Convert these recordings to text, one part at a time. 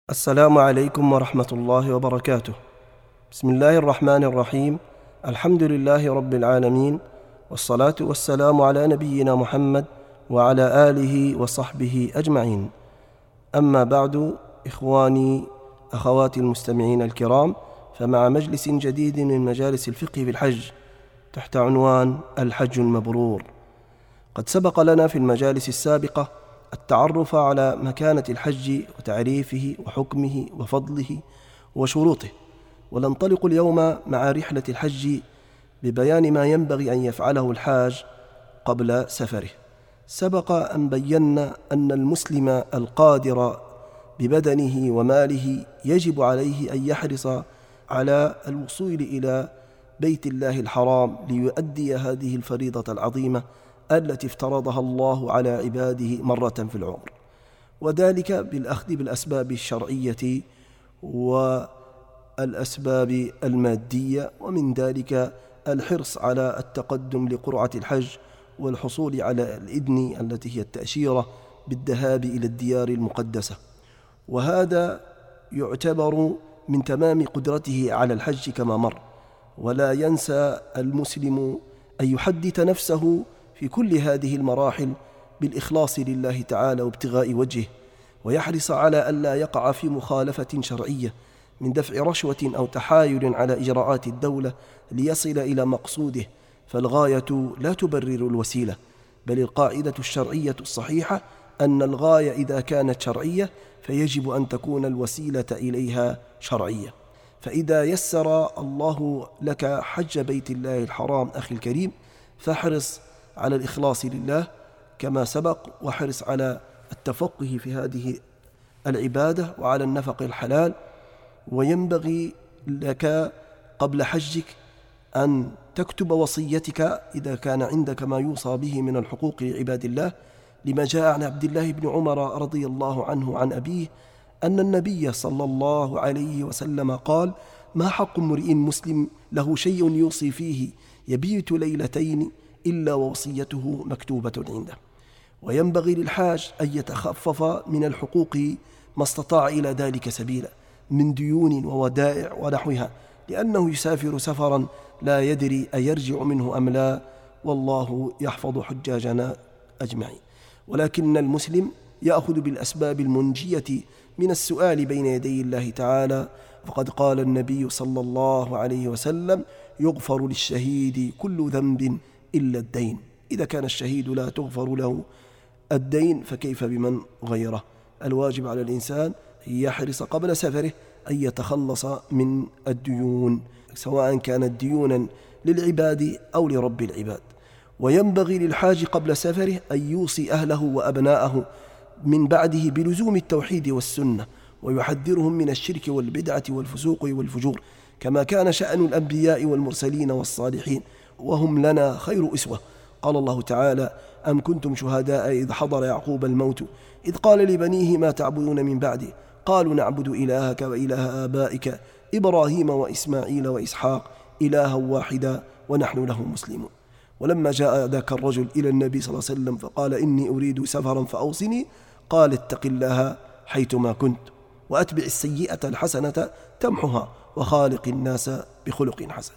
السلام عليكم ورحمة الله وبركاته. بسم الله الرحمن الرحيم. الحمد لله رب العالمين، والصلاة والسلام على نبينا محمد وعلى آله وصحبه أجمعين. أما بعد، إخواني أخواتي المستمعين الكرام، فمع مجلس جديد من مجالس الفقه في الحج تحت عنوان الحج المبرور. قد سبق لنا في المجالس السابقة التعرف على مكانة الحج وتعريفه وحكمه وفضله وشروطه، وننطلق اليوم مع رحلة الحج ببيان ما ينبغي أن يفعله الحاج قبل سفره. سبق أن بينا أن المسلم القادر ببدنه وماله يجب عليه أن يحرص على الوصول إلى بيت الله الحرام ليؤدي هذه الفريضة العظيمة التي افترضها الله على عباده مرة في العمر، وذلك بالأخذ بالأسباب الشرعية والأسباب المادية، ومن ذلك الحرص على التقدم لقرعة الحج والحصول على الإذن التي هي التأشيرة بالذهاب إلى الديار المقدسة. وهذا يعتبر من تمام قدرته على الحج كما مر. ولا ينسى المسلم أن يحدث نفسه في كل هذه المراحل بالإخلاص لله تعالى وابتغاء وجهه، ويحرص على ألا يقع في مخالفة شرعية من دفع رشوة أو تحايل على إجراءات الدولة ليصل إلى مقصوده، فالغاية لا تبرر الوسيلة، بل القاعدة الشرعية الصحيحة أن الغاية إذا كانت شرعية فيجب أن تكون الوسيلة إليها شرعية. فإذا يسر الله لك حج بيت الله الحرام أخي الكريم، فاحرص على الإخلاص لله كما سبق، وحرص على التفقه في هذه العبادة وعلى النفق الحلال. وينبغي لك قبل حجك أن تكتب وصيتك إذا كان عندك ما يوصى به من الحقوق لعباد الله، لما جاء عن عبد الله بن عمر رضي الله عنه عن أبيه أن النبي صلى الله عليه وسلم قال: ما حق امرئ مسلم له شيء يوصي فيه يبيت ليلتين إلا ووصيته مكتوبة عنده. وينبغي للحاج أن يتخفف من الحقوق ما استطاع إلى ذلك سبيلا من ديون وودائع ونحوها، لأنه يسافر سفرا لا يدري أيرجع منه أم لا، والله يحفظ حجاجنا أجمعين. ولكن المسلم يأخذ بالأسباب المنجية من السؤال بين يدي الله تعالى، فقد قال النبي صلى الله عليه وسلم: يغفر للشهيد كل ذنب إلا الدين. إذا كان الشهيد لا تغفر له الدين فكيف بمن غيره؟ الواجب على الإنسان أن يحرص قبل سفره أن يتخلص من الديون، سواء كانت ديونا للعباد أو لرب العباد. وينبغي للحاج قبل سفره أن يوصي أهله وأبناءه من بعده بلزوم التوحيد والسنة، ويحذرهم من الشرك والبدعة والفسوق والفجور، كما كان شأن الأنبياء والمرسلين والصالحين، وهم لنا خير أسوة. قال الله تعالى: أم كنتم شهداء إذ حضر يعقوب الموت إذ قال لبنيه ما تعبدون من بعدي قالوا نعبد إلهك وإله آبائك إبراهيم وإسماعيل وإسحاق إلها واحدا ونحن له مسلمون. ولما جاء ذاك الرجل إلى النبي صلى الله عليه وسلم فقال: إني أريد سفرا فأوصني، قال: اتق الله حيثما كنت وأتبع السيئة الحسنة تمحها وخالق الناس بخلق حسن.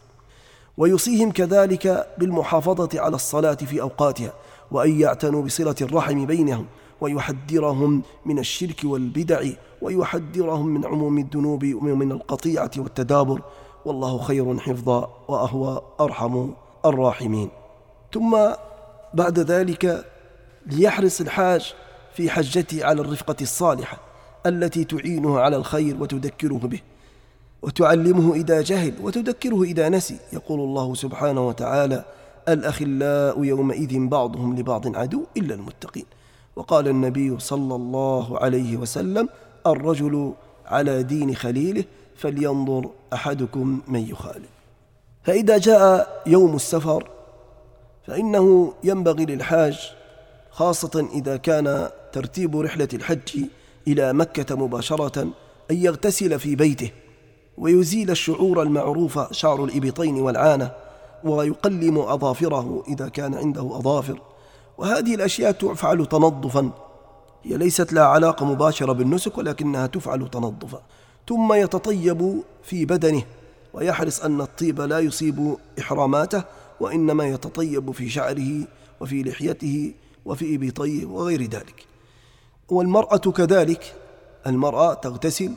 ويوصيهم كذلك بالمحافظة على الصلاة في أوقاتها، وأن يعتنوا بصلة الرحم بينهم، ويحذرهم من الشرك والبدع، ويحذرهم من عموم الذنوب ومن القطيعة والتدابر، والله خير حفظا وأهو أرحم الراحمين. ثم بعد ذلك ليحرص الحاج في حجته على الرفقة الصالحة التي تعينه على الخير وتذكره به، وتعلمه إذا جهل وتذكره إذا نسي. يقول الله سبحانه وتعالى: الأخلاء يومئذ بعضهم لبعض عدو إلا المتقين. وقال النبي صلى الله عليه وسلم: الرجل على دين خليله فلينظر أحدكم من يخالف. فإذا جاء يوم السفر فإنه ينبغي للحاج، خاصة إذا كان ترتيب رحلة الحج إلى مكة مباشرة، أن يغتسل في بيته ويزيل الشعور المعروف شعر الإبطين والعانة، ويقلم أظافره إذا كان عنده أظافر. وهذه الأشياء تفعل تنظفا هي ليست لها علاقة مباشرة بالنسك، ولكنها تفعل تنظفا. ثم يتطيب في بدنه، ويحرص أن الطيب لا يصيب إحراماته، وإنما يتطيب في شعره وفي لحيته وفي إبطيه وغير ذلك. والمرأة كذلك، المرأة تغتسل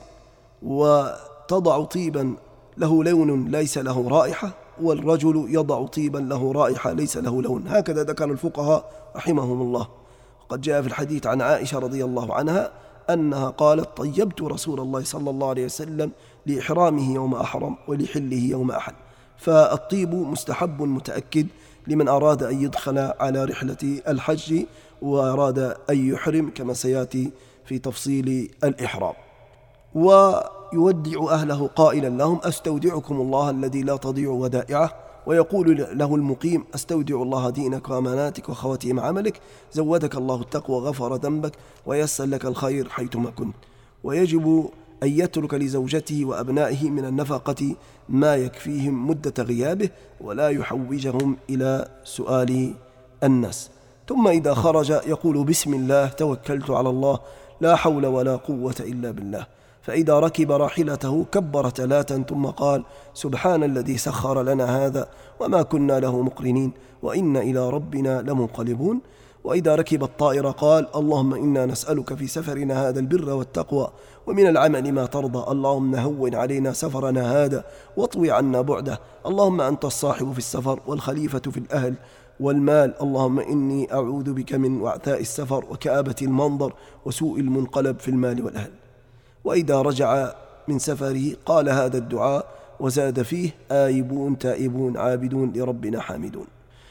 وتضع طيبا له لون ليس له رائحة، والرجل يضع طيبا له رائحة ليس له لون. هكذا ذكر الفقهاء رحمهم الله. وقد جاء في الحديث عن عائشة رضي الله عنها أنها قالت: طيبت رسول الله صلى الله عليه وسلم لإحرامه يوم أحرم ولحله يوم أحل. فالطيب مستحب متأكد لمن أراد أن يدخل على رحلة الحج وأراد أن يحرم، كما سيأتي في تفصيل الإحرام. ويودع أهله قائلا لهم: أستودعكم الله الذي لا تضيع ودائعه. ويقول له المقيم: أستودع الله دينك وأماناتك وخواتيم عملك، زودك الله التقوى، غفر ذنبك، ويسر لك الخير حيثما كنت. ويجب أن يترك لزوجته وأبنائه من النفقة ما يكفيهم مدة غيابه، ولا يحوجهم إلى سؤال الناس. ثم إذا خرج يقول: بسم الله توكلت على الله، لا حول ولا قوة إلا بالله. فإذا ركب راحلته كبر 3 ثم قال: سبحان الذي سخر لنا هذا وما كنا له مقرنين وإنا إلى ربنا لمنقلبون. وإذا ركب الطائر قال: اللهم إنا نسألك في سفرنا هذا البر والتقوى، ومن العمل ما ترضى، اللهم هون علينا سفرنا هذا واطوي عنا بعده، اللهم أنت الصاحب في السفر والخليفة في الأهل والمال، اللهم إني أعوذ بك من وعثاء السفر وكآبة المنظر وسوء المنقلب في المال والأهل. وإذا رجع من سفره قال هذا الدعاء، وزاد فيه: آيبون تائبون عابدون لربنا حامدون.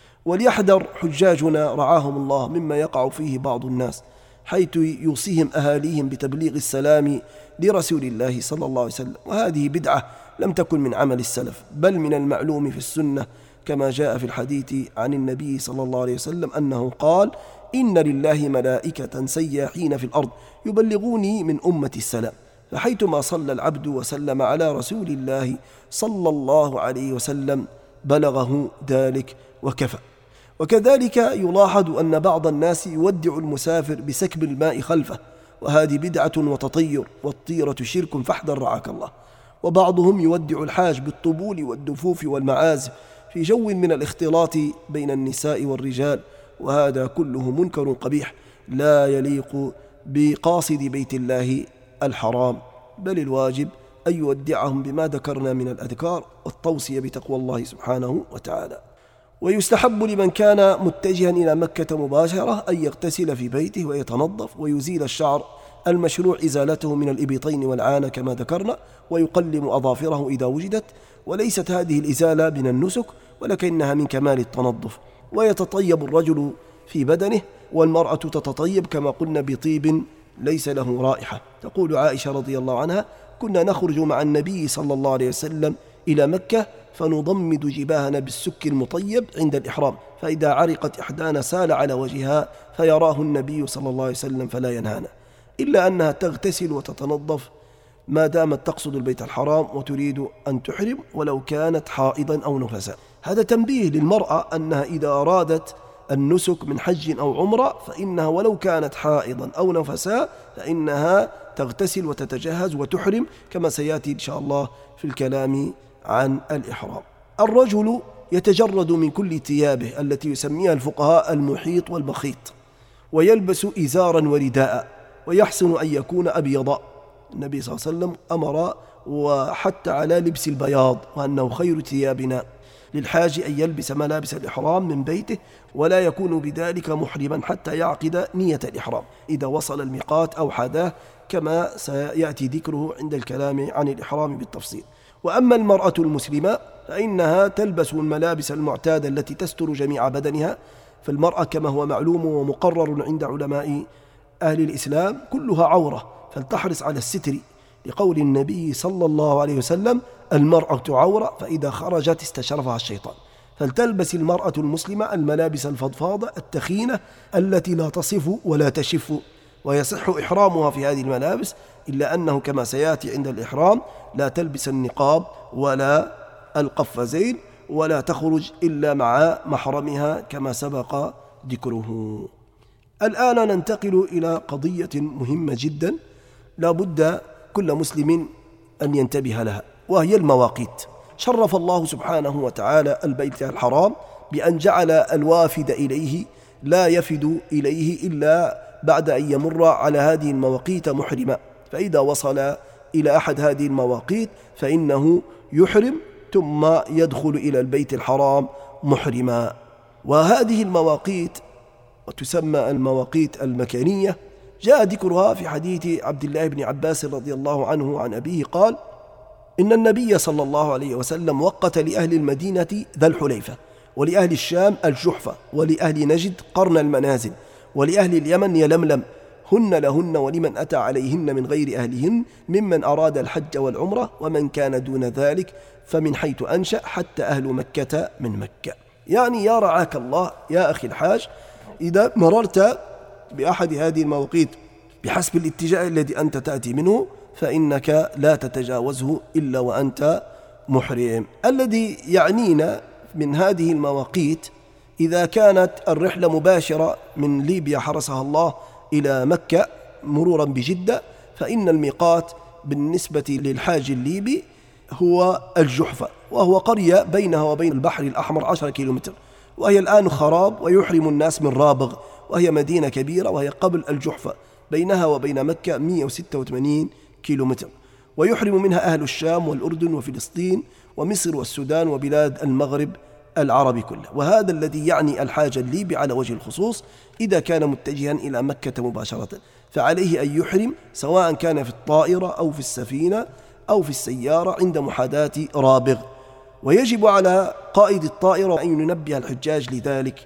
وليحذر حجاجنا رعاهم الله مما يقع فيه بعض الناس، حيث يوصيهم أهاليهم بتبليغ السلام لرسول الله صلى الله عليه وسلم، وهذه بدعة لم تكن من عمل السلف، بل من المعلوم في السنة، كما جاء في الحديث عن النبي صلى الله عليه وسلم أنه قال: إن لله ملائكة سياحين في الأرض يبلغوني من أمة السلام، فحيثما صلى العبد وسلم على رسول الله صلى الله عليه وسلم بلغه ذلك وكفى. وكذلك يلاحظ أن بعض الناس يودع المسافر بسكب الماء خلفه، وهذه بدعة وتطير، والطيرة شرك فاحذر رعاك الله. وبعضهم يودع الحاج بالطبول والدفوف والمعازف في جو من الاختلاط بين النساء والرجال، وهذا كله منكر قبيح لا يليق بقاصد بيت الله الحرام، بل الواجب أن يودعهم بما ذكرنا من الأذكار والتوصية بتقوى الله سبحانه وتعالى. ويستحب لمن كان متجها إلى مكة مباشرة أن يغتسل في بيته ويتنظف ويزيل الشعر المشروع إزالته من الإبطين والعانة كما ذكرنا، ويقلم أظافره إذا وجدت. وليست هذه الإزالة من النسك، ولكنها من كمال التنظف. ويتطيب الرجل في بدنه، والمرأة تتطيب كما قلنا بطيب ليس له رائحة. تقول عائشة رضي الله عنها: كنا نخرج مع النبي صلى الله عليه وسلم إلى مكة فنضمد جباهنا بالسك المطيب عند الإحرام، فإذا عرقت إحدانا سال على وجهها فيراه النبي صلى الله عليه وسلم فلا ينهانا، إلا أنها تغتسل وتتنظف ما دامت تقصد البيت الحرام وتريد أن تحرم، ولو كانت حائضا أو نفسا. هذا تنبيه للمرأة أنها إذا أرادت النسك من حج أو عمرة فإنها ولو كانت حائضا أو نفسا فإنها تغتسل وتتجهز وتحرم، كما سيأتي إن شاء الله في الكلام عن الإحرام. الرجل يتجرد من كل ثيابه التي يسميها الفقهاء المحيط والمخيط، ويلبس إزارا ورداء، ويحسن أن يكون أبيض. النبي صلى الله عليه وسلم أمر وحتى على لبس البياض، وأنه خير ثيابنا. للحاج أن يلبس ملابس الإحرام من بيته، ولا يكون بذلك محرما حتى يعقد نية الإحرام إذا وصل الميقات أو حداه، كما سيأتي ذكره عند الكلام عن الإحرام بالتفصيل. وأما المرأة المسلمة فإنها تلبس الملابس المعتادة التي تستر جميع بدنها. فالمرأة كما هو معلوم ومقرر عند علماء أهل الإسلام كلها عورة، فلتحرص على الستر، لقول النبي صلى الله عليه وسلم: المرأة عورة فإذا خرجت استشرفها الشيطان. فلتلبس المرأة المسلمة الملابس الفضفاضة التخينة التي لا تصف ولا تشف، ويصح إحرامها في هذه الملابس، إلا أنه كما سيأتي عند الإحرام لا تلبس النقاب ولا القفازين، ولا تخرج إلا مع محرمها كما سبق ذكره. الآن ننتقل إلى قضية مهمة جدا لا بد كل مسلم أن ينتبه لها، وهي المواقيت. شرف الله سبحانه وتعالى البيت الحرام بأن جعل الوافد إليه لا يفد إليه إلا بعد أن يمر على هذه المواقيت محرما، فإذا وصل إلى أحد هذه المواقيت فإنه يحرم ثم يدخل إلى البيت الحرام محرما. وهذه المواقيت وتسمى المواقيت المكانية جاء ذكرها في حديث عبد الله بن عباس رضي الله عنه عن أبيه قال: إن النبي صلى الله عليه وسلم وقت لأهل المدينة ذا الحليفة، ولأهل الشام الجحفة، ولأهل نجد قرن المنازل، ولأهل اليمن يلملم، هن لهن ولمن أتى عليهن من غير أهلهن ممن أراد الحج والعمرة، ومن كان دون ذلك فمن حيث أنشأ حتى أهل مكة من مكة. يعني يا رعاك الله يا أخي الحاج، إذا مررت بأحد هذه المواقيت بحسب الاتجاه الذي أنت تأتي منه فإنك لا تتجاوزه إلا وأنت محرم. الذي يعنينا من هذه المواقيت إذا كانت الرحلة مباشرة من ليبيا حرسها الله إلى مكة مرورا بجدة، فإن الميقات بالنسبة للحاج الليبي هو الجحفة، وهو قرية بينها وبين البحر الأحمر 10 كيلومتر، وهي الآن خراب ويحرم الناس من رابغ، وهي مدينة كبيرة وهي قبل الجحفة، بينها وبين مكة 186 كيلومتر، ويحرم منها أهل الشام والأردن وفلسطين ومصر والسودان وبلاد المغرب العربي كله. وهذا الذي يعني الحاج الليبي على وجه الخصوص إذا كان متجها إلى مكة مباشرة، فعليه أن يحرم سواء كان في الطائرة أو في السفينة أو في السيارة عند محاذاة رابغ، ويجب على قائد الطائرة أن ينبه الحجاج لذلك.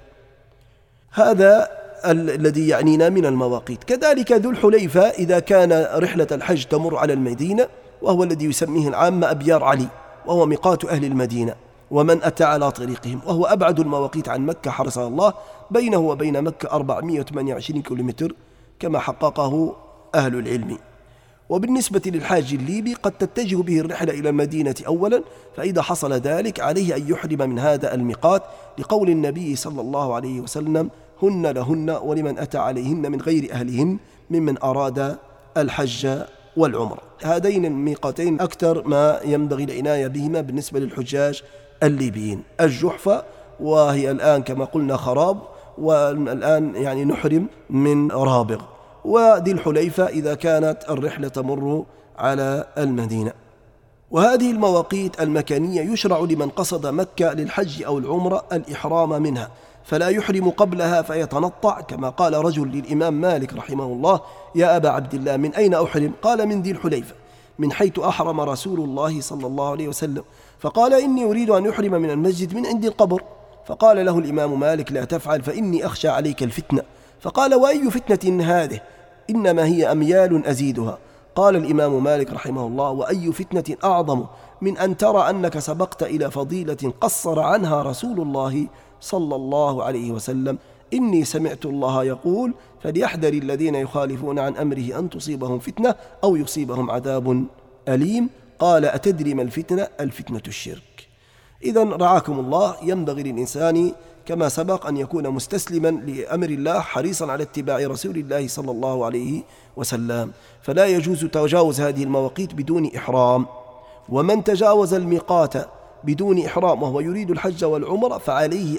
هذا الذي يعنينا من المواقيت. كذلك ذو الحليفة إذا كان رحلة الحج تمر على المدينة، وهو الذي يسميه العامة أبيار علي، وهو ميقات أهل المدينة ومن أتى على طريقهم، وهو أبعد المواقيت عن مكة حرسها الله، بينه وبين مكة 428 كيلومتر كما حققه أهل العلم. وبالنسبة للحاج الليبي قد تتجه به الرحلة إلى المدينة أولا، فإذا حصل ذلك عليه أن يحرم من هذا الميقات لقول النبي صلى الله عليه وسلم: هن لهن ولمن أتى عليهن من غير أهلهن ممن أراد الحج والعمرة. هذين الميقاتين أكثر ما ينبغي العناية بهما بالنسبة للحجاج الليبيين. الجحفة وهي الآن كما قلنا خراب، والآن يعني نحرم من رابغ، وذي الحليفة إذا كانت الرحلة تمر على المدينة. وهذه المواقيت المكانية يشرع لمن قصد مكة للحج أو العمرة الإحرام منها، فلا يحرم قبلها فيتنطع، كما قال رجل للإمام مالك رحمه الله: يا أبا عبد الله من أين أحرم؟ قال: من ذي الحليفة، من حيث أحرم رسول الله صلى الله عليه وسلم. فقال: إني أريد أن يحرم من المسجد من عند القبر. فقال له الإمام مالك: لا تفعل فإني أخشى عليك الفتنة. فقال: وأي فتنة هذه؟ إنما هي أميال أزيدها. قال الإمام مالك رحمه الله: وأي فتنة أعظم من أن ترى أنك سبقت إلى فضيلة قصر عنها رسول الله صلى الله عليه وسلم. إني سمعت الله يقول: فليحذر الذين يخالفون عن أمره أن تصيبهم فتنة أو يصيبهم عذاب أليم. قال: أتدري ما الفتنة؟ الفتنة الشرك. إذن رعاكم الله، ينبغي للإنسان كما سبق أن يكون مستسلما لأمر الله حريصا على اتباع رسول الله صلى الله عليه وسلم، فلا يجوز تجاوز هذه المواقيت بدون إحرام. ومن تجاوز الميقات بدون إحرام وهو يريد الحج والعمرة فعليه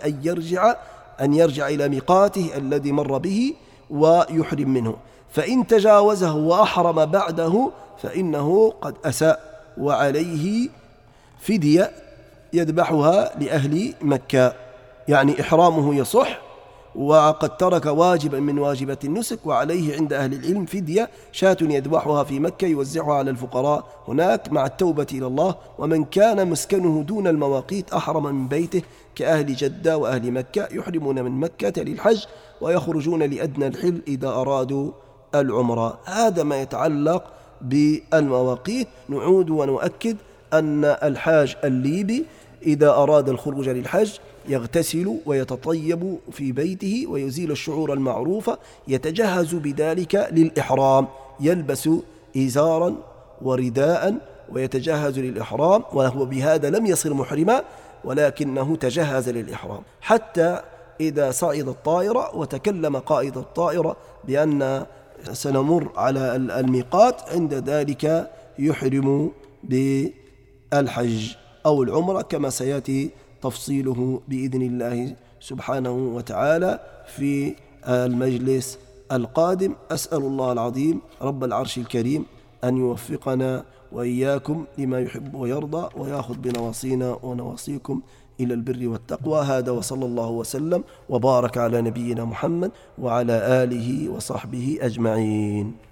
أن يرجع إلى ميقاته الذي مر به ويحرم منه، فإن تجاوزه وأحرم بعده فإنه قد أساء، وعليه فدية يذبحها لأهل مكة، يعني إحرامه يصح وقد ترك واجبا من واجبات النسك، وعليه عند أهل العلم فدية شاة يذبحها في مكة يوزعها على الفقراء هناك مع التوبة إلى الله. ومن كان مسكنه دون المواقيت أحرم من بيته كأهل جدة وأهل مكة، يحرمون من مكة للحج ويخرجون لأدنى الحل إذا أرادوا العمرة. هذا ما يتعلق بالمواقيت. نعود ونؤكد أن الحاج الليبي إذا أراد الخروج للحج يغتسل ويتطيب في بيته ويزيل الشعور المعروفة، يتجهز بذلك للإحرام، يلبس إزارا ورداء ويتجهز للإحرام، وهو بهذا لم يصر محرما ولكنه تجهز للإحرام. حتى إذا صعد الطائرة وتكلم قائد الطائرة بأن سنمر على الميقات، عند ذلك يحرم بالحج أو العمرة، كما سيأتي تفصيله بإذن الله سبحانه وتعالى في المجلس القادم. أسأل الله العظيم رب العرش الكريم أن يوفقنا وإياكم لما يحب ويرضى، ويأخذ بنواصينا ونواصيكم إلى البر والتقوى. هذا وصلى الله وسلم وبارك على نبينا محمد وعلى آله وصحبه أجمعين.